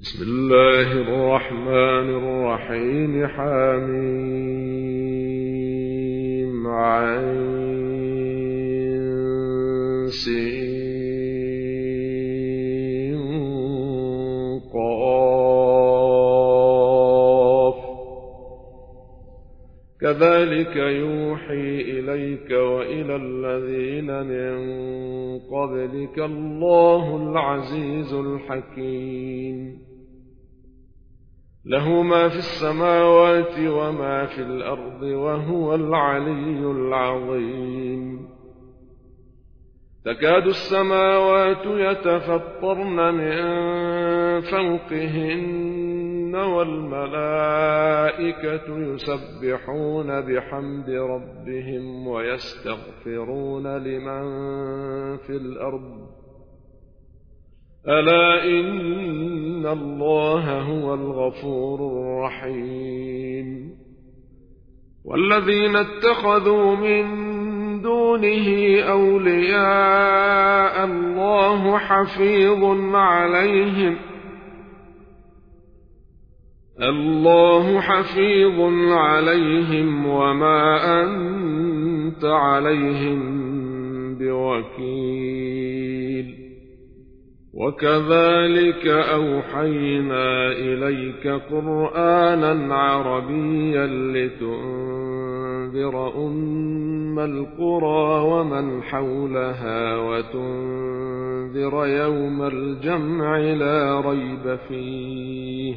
بسم الله الرحمن الرحيم. حميم عين سين قاف. كذلك يوحي إليك وإلى الذين من قبلك الله العزيز الحكيم. له ما في السماوات وما في الأرض وهو العلي العظيم. تكاد السماوات يتفطرن من فوقهن والملائكة يسبحون بحمد ربهم ويستغفرون لمن في الأرض ألا إن الله هو الغفور الرحيم. والذين اتخذوا من دونه أولياء الله حفيظ عليهم وما أنت عليهم بوكيل. وكذلك أوحينا إليك قرآنا عربيا لتنذر أم القرى ومن حولها وتنذر يوم الجمع لا ريب فيه.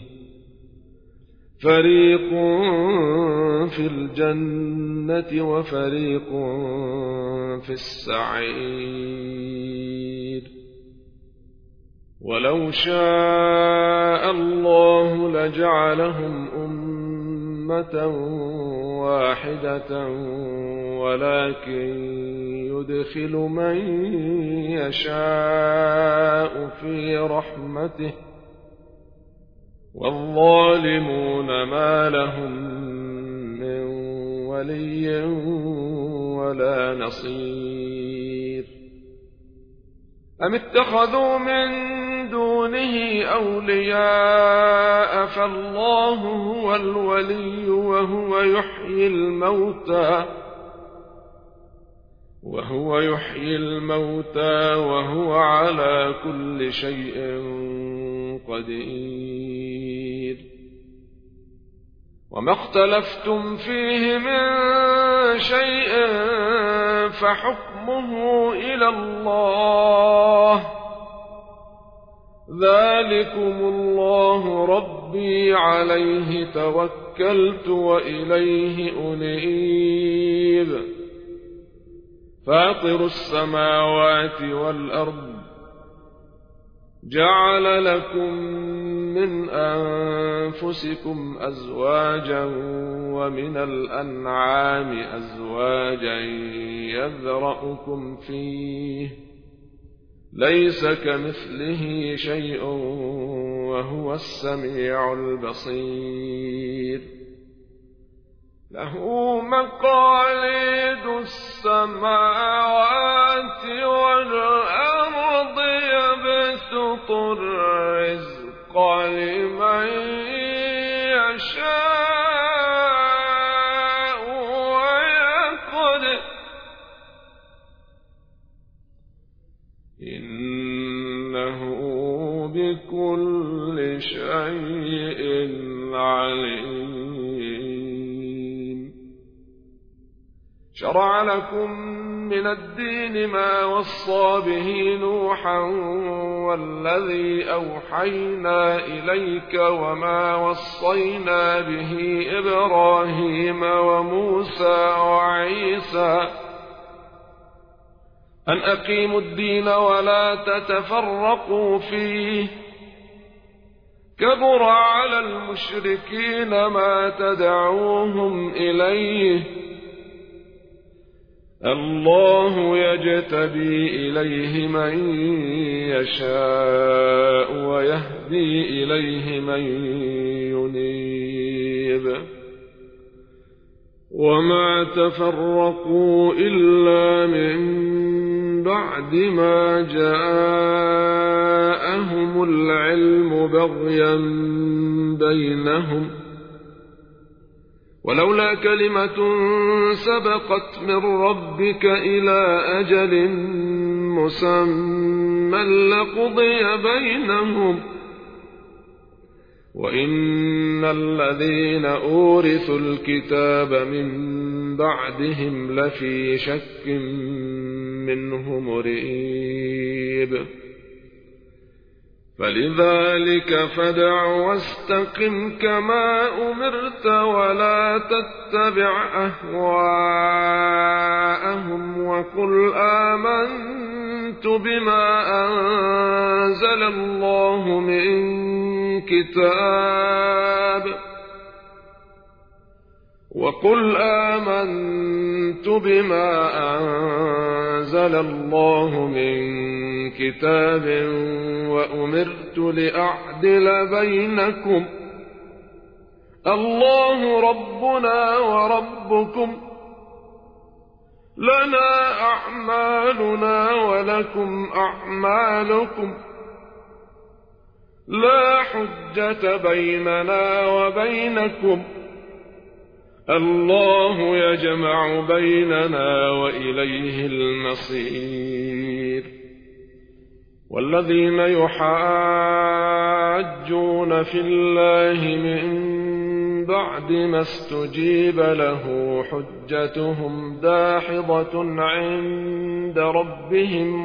فريق في الجنة وفريق في السعير. ولو شاء الله لجعلهم أمة واحدة ولكن يدخل من يشاء في رحمته والظالمون ما لهم من ولي ولا نصير. أم اتخذوا من دونه أولياء فالله هو الولي وهو يحيي الموتى وهو على كل شيء قدير. وما اختلفتم فيه من شيء فحكمه إلى الله. ذلكم الله ربي عليه توكلت وإليه أنيب. فاطر السماوات والأرض جعل لكم من أنفسكم أزواجا ومن الأنعام أزواجا يذرأكم فيه ليس كمثله شيء وهو السميع البصير. له مقاليد السماوات والأرض يبسط الرزق لمن يشاء ويقدر إنه بكل شيء عليم. شرع لكم من الدين ما وصى به نوحا والذي أوحينا إليك وما وصينا به إبراهيم وموسى وعيسى أن أقيموا الدين ولا تتفرقوا فيه. كبر على المشركين ما تدعوهم إليه. الله يجتبي إليه من يشاء ويهدي إليه من ينيب. وما تفرقوا إلا من بعد ما جاءهم العلم بغيا بينهم، ولولا كلمة سبقت من ربك إلى أجل مسمى لقضي بينهم، وإن الذين أورثوا الكتاب من بعدهم لفي شك منه مريب. فلذلك فادع واستقم كما أمرت ولا تتبع أهواءهم وقل آمنت بما أنزل الله من كتاب وأمرت لأعدل بينكم الله ربنا وربكم لنا أعمالنا ولكم أعمالكم لا حجة بيننا وبينكم الله يجمع بيننا وإليه المصير. والذين يحاجون في الله من بعد ما استجيب له حجتهم داحضة عند ربهم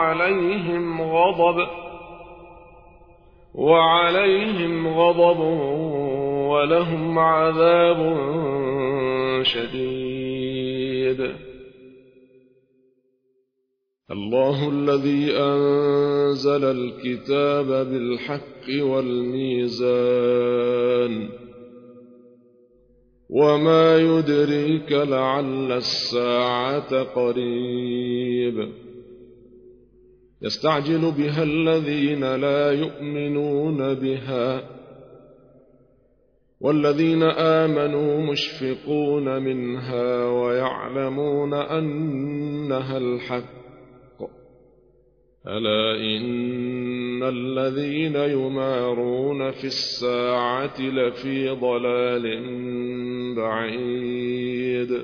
وعليهم غضب ولهم عذاب شديد. الله الذي أنزل الكتاب بالحق والميزان وما يدريك لعل الساعة قريب يستعجل بها الذين لا يؤمنون بها والذين آمنوا مشفقون منها ويعلمون أنها الحق ألا إن الذين يمارون في الساعة لفي ضلال بعيد.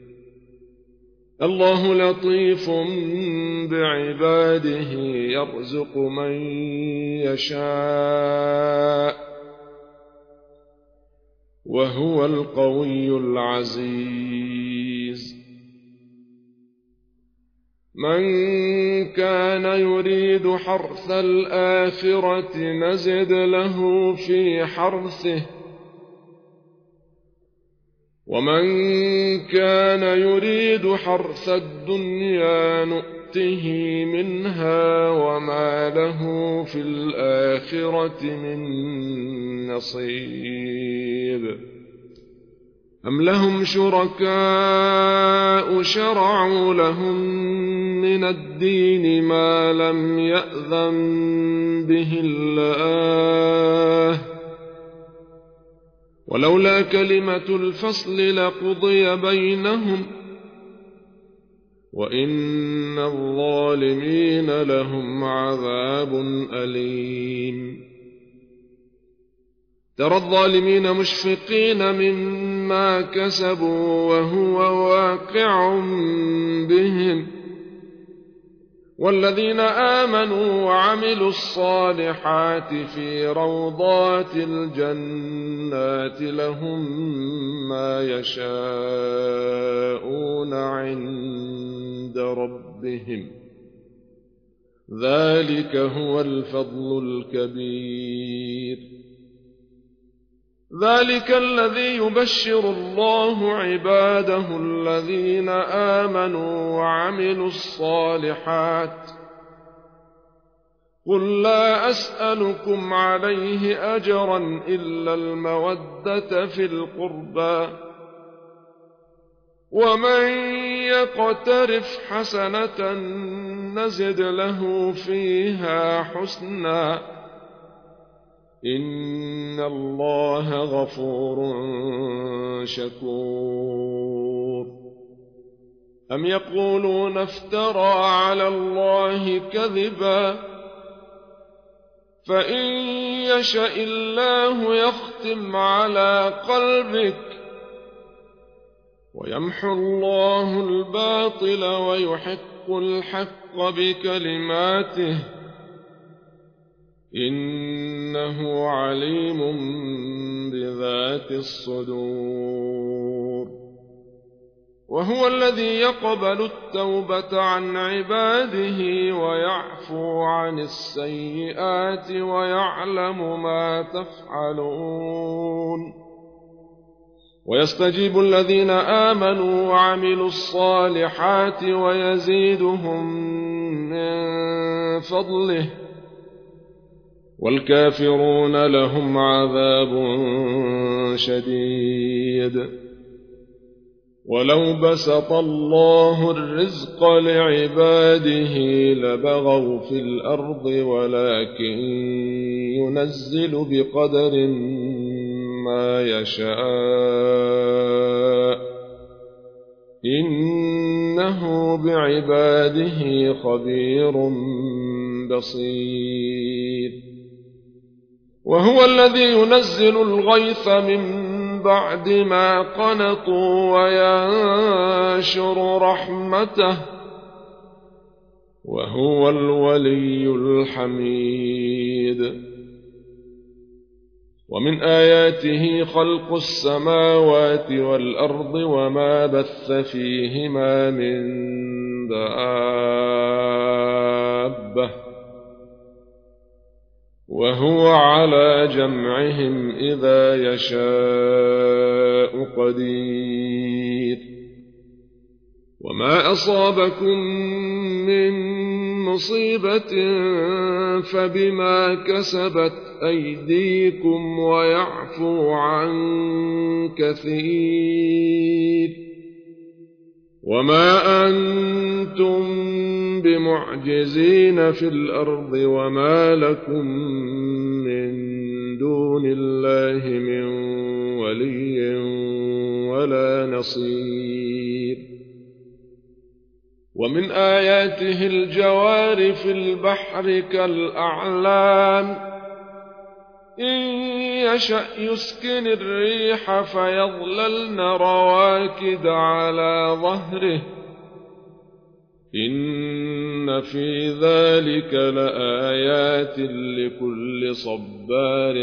الله لطيف بعباده يرزق من يشاء وهو القوي العزيز. من كان يريد حرث الآخرة نزد له في حرثه ومن كان يريد حرث الدنيا نؤته منها وما له في الآخرة من نصيب. أم لهم شركاء شرعوا لهم من الدين ما لم يأذن به الله ولولا كلمة الفصل لقضي بينهم وإن الظالمين لهم عذاب أليم. ترى الظالمين مشفقين مما كسبوا وهو واقع بهم والذين آمنوا وعملوا الصالحات في روضات الجنات لهم ما يشاءون عند ربهم ذلك هو الفضل الكبير. ذلك الذي يبشر الله عباده الذين آمنوا وعملوا الصالحات قل لا أسألكم عليه أجرا إلا المودة في القربى ومن يقترف حسنة نزد له فيها حسنا إن الله غفور شكور. أم يقولون افترى على الله كذبا فإن يشأ الله يختم على قلبك ويمحو الله الباطل ويحق الحق بكلماته إنه عليم بذات الصدور. وهو الذي يقبل التوبة عن عباده ويعفو عن السيئات ويعلم ما تفعلون ويستجيب الذين آمنوا وعملوا الصالحات ويزيدهم من فضله والكافرون لهم عذاب شديد. ولو بسط الله الرزق لعباده لبغوا في الأرض ولكن ينزل بقدر ما يشاء إنه بعباده خبير بصير. وهو الذي ينزل الغيث من بعد ما قنطوا وينشر رحمته وهو الولي الحميد. ومن آياته خلق السماوات والأرض وما بث فيهما من دابة وهو على جمعهم إذا يشاء قدير. وما أصابكم من مصيبة فبما كسبت أيديكم ويعفو عن كثير وما أنتم بمعجزين في الأرض وما لكم من دون الله من ولي ولا نصير. ومن آياته الجوار في البحر كالأعلام إن يشأ يسكن الريح فيظللن رواكد على ظهره إن في ذلك لآيات لكل صبار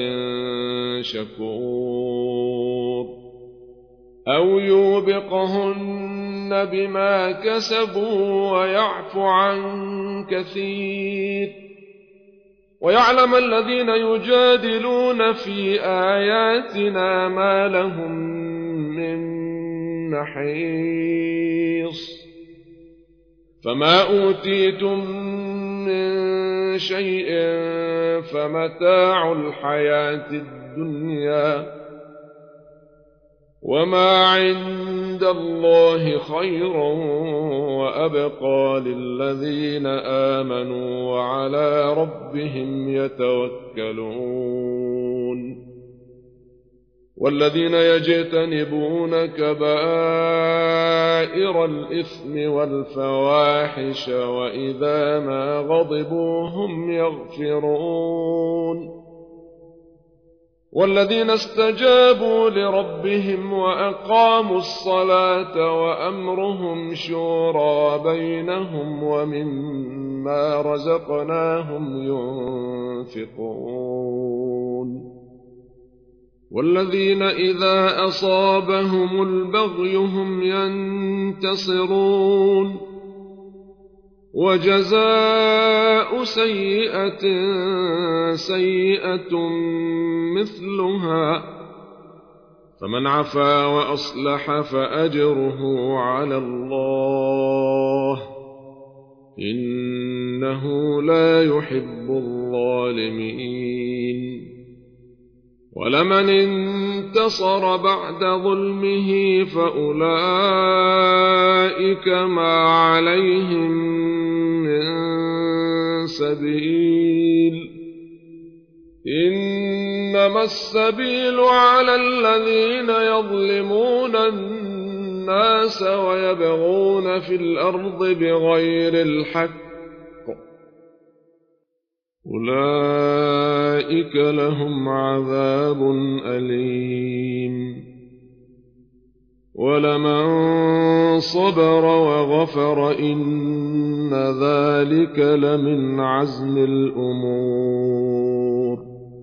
شكور. أو يوبقهن بما كسبوا ويعفو عن كثير ويعلم الذين يجادلون في آياتنا ما لهم من محيص. فما أوتيتم من شيء فمتاع الحياة الدنيا وما عند الله خير وأبقى للذين آمنوا وعلى ربهم يتوكلون. والذين يجتنبون كبائر الإثم والفواحش وإذا ما غضبوا هم يغفرون. والذين استجابوا لربهم وأقاموا الصلاة وأمرهم شورى بينهم ومما رزقناهم ينفقون. والذين إذا أصابهم البغي هم ينتصرون. وجزاء سيئة سيئة مثلها فمن عفا وأصلح فأجره على الله إنه لا يحب الظالمين. ولمن انتصر بعد ظلمه فأولئك ما عليهم من سبيل إنما السبيل على الذين يظلمون الناس ويبغون في الأرض بغير الحق أولئك لهم عذاب أليم ولمن صبر وغفر إن ذلك لمن عزم الأمور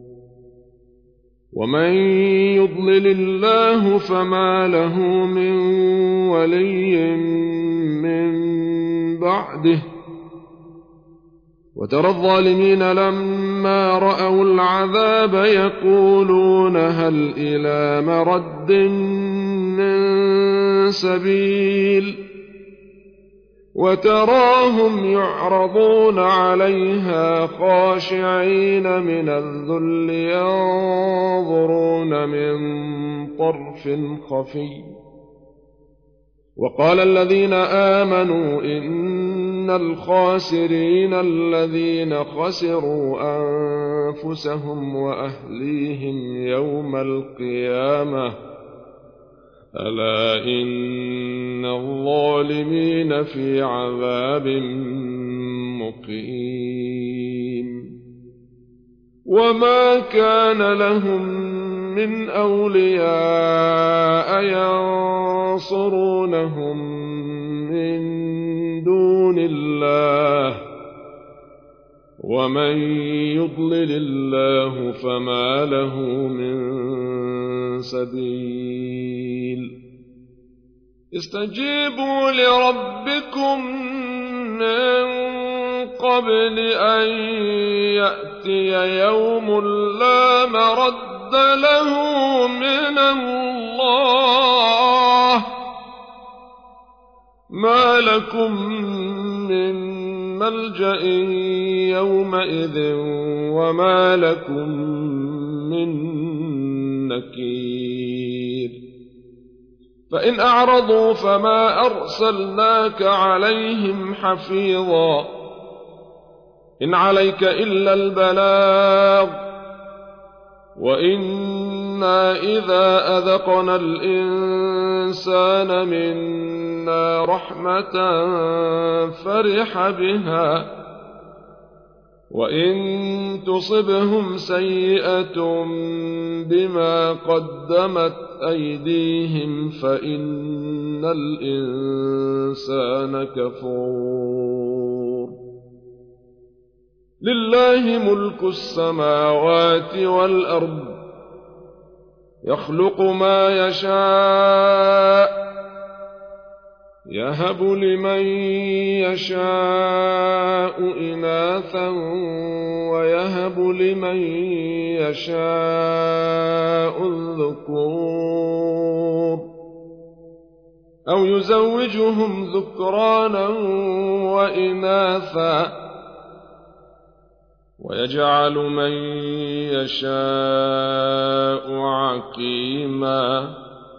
ومن يضلل الله فما له من ولي من بعده وترى الظالمين لما رأوا العذاب يقولون هل إلى مرد من سبيل وتراهم يعرضون عليها خاشعين من الذل ينظرون من طرف خفي وقال الذين آمنوا إن الخاسرين الذين خسروا أنفسهم وأهليهم يوم القيامة ألا إن الظالمين في عذاب مقيم وما كان لهم من أولياء ينصرونهم من دون الله ومن يضلل الله فما له من سبيل استجيبوا لربكم من قبل أن يأتي يوم لا مرد له من الله ما لكم من ملجأ يومئذ وما لكم من نكير فإن أعرضوا فما أرسلناك عليهم حفيظا إن عليك إلا البلاغ وإنا إذا أذقنا الإنسان منا رحمة فرح بها وإن تصبهم سيئة بما قدمت أيديهم فإن الإنسان كفور لله ملك السماوات والأرض يخلق ما يشاء يهب لمن يشاء إناثا ويهب لمن يشاء الذكور أو يزوجهم ذكرانا وإناثا ويجعل من يشاء عقيما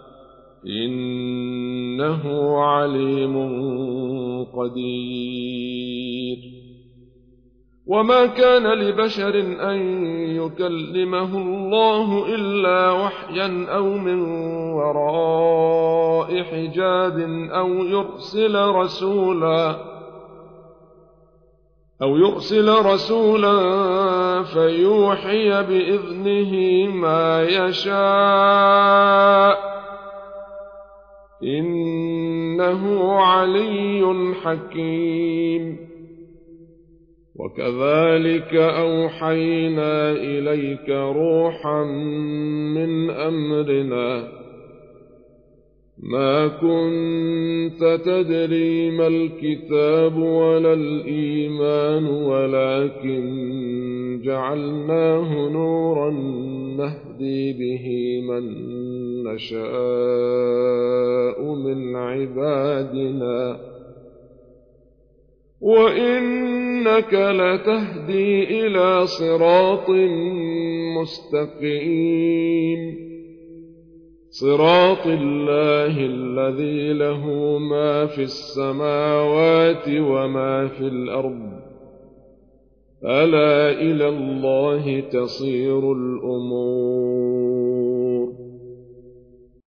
إنه عليم قدير وما كان لبشر أن يكلمه الله إلا وحيا أو من وراء حجاب أو يرسل رسولا فيوحي بإذنه ما يشاء إنه علي حكيم وكذلك أوحينا إليك روحا من أمرنا ما كنت تدري ما الكتاب ولا الإيمان ولكن جعلناه نورا نهدي به من نشاء من عبادنا وإنك لتهدي إلى صراط مستقيم صراط الله الذي له ما في السماوات وما في الأرض ألا إلى الله تصير الأمور.